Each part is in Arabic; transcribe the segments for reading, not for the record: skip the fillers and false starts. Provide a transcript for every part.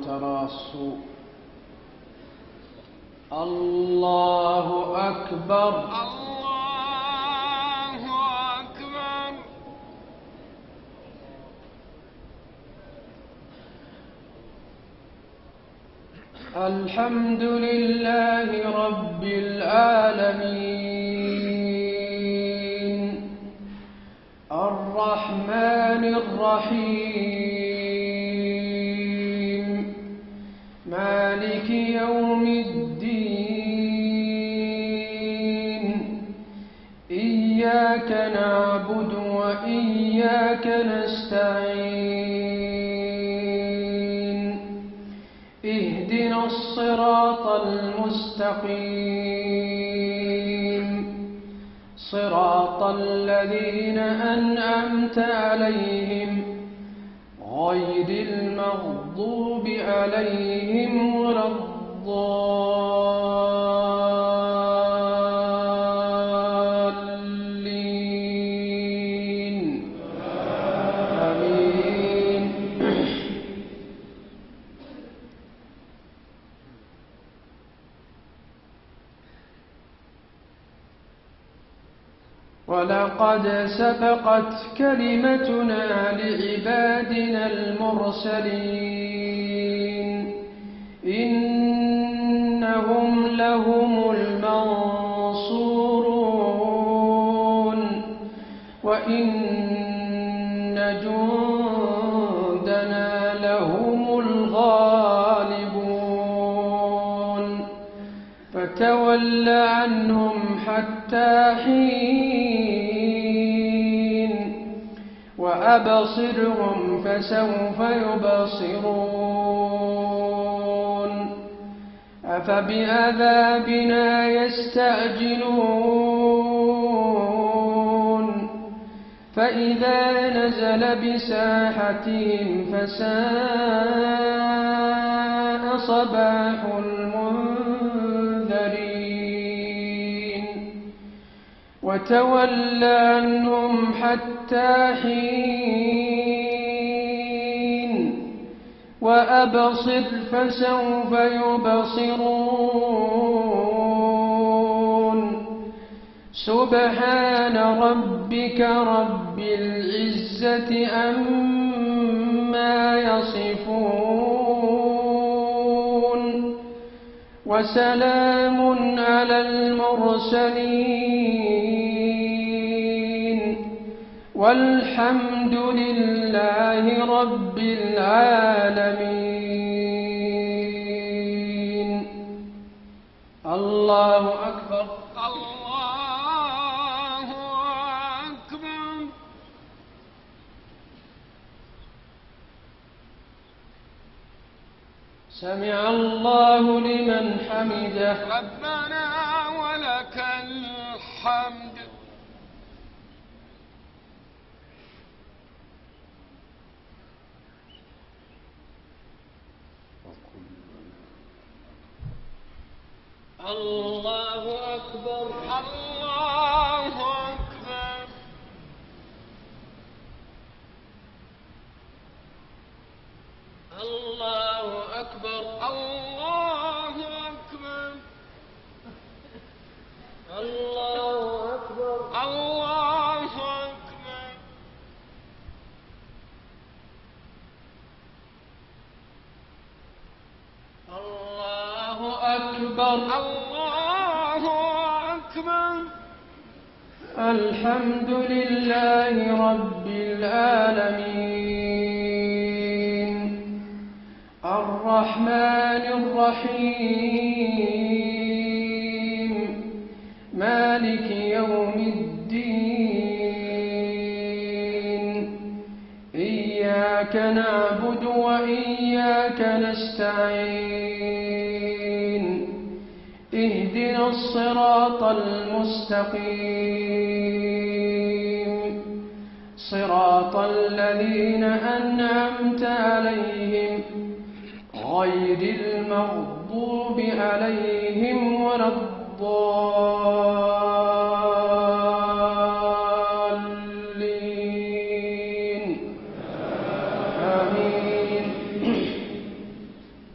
وتراصوا. الله أكبر. الله أكبر. الحمد لله رب العالمين الرحمن الرحيم مالك يوم الدين إياك نعبد وإياك نستعين اهدنا الصراط المستقيم صراط الذين أنعمت عليهم غير المغضوب عليهم ولا الضالين آمين. ولقد سبقت كلمتنا لعبادنا المرسلين إنهم لهم المنصورون وإن جندنا لهم الغالبون فتول عنهم حتى حين وأبصرهم فسوف يبصرون أفبعذابنا يستعجلون فإذا نزل بساحتهم فساء صباح المنذرين وتول عنهم حتى حين وأبصر فسوف يبصرون سبحان ربك رب العزة عما يصفون وسلام على المرسلين والحمد لله رب العالمين. الله أكبر. الله أكبر. سمع الله لمن حمده. ربنا ولك الحمد. الله أكبر. الله أكبر. الله أكبر. الله أكبر. الله أكبر. الله أكبر. الله أكبر. الله أكبر. الحمد لله رب العالمين الرحمن الرحيم مالك يوم الدين إياك نعبد وإياك نستعين اهدنا الصراط المستقيم صراط الذين أنعمت عليهم غير المغضوب عليهم ولا الضالين آمين.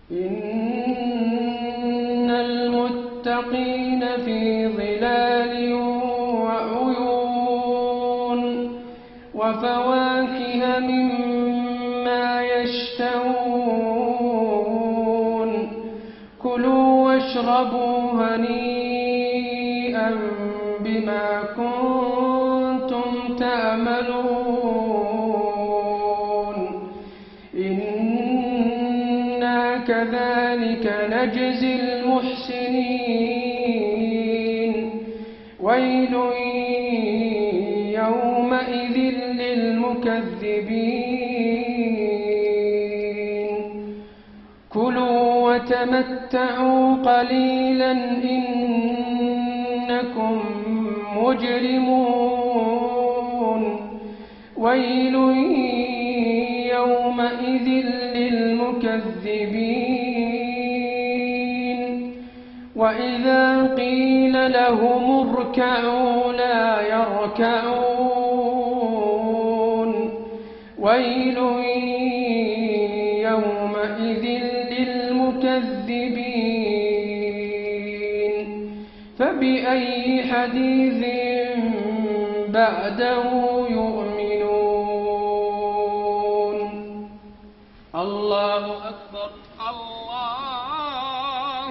إن المتقين في ظلال وعيون وفواكه مما يشتهون كلوا واشربوا هنيئا بما كنتم تعملون إنا كذلك نجزي المحسنين ويل يومئذ للمكذبين كلوا وتمتعوا قليلا إنكم مجرمون ويل يومئذ للمكذبين وإذا قيل لهم اركعوا لا يركعون ويل يومئذ للمكذبين فبأي حديث بعده يؤمنون الله أكبر الله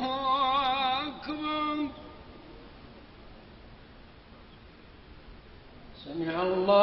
أكبر. سمع الله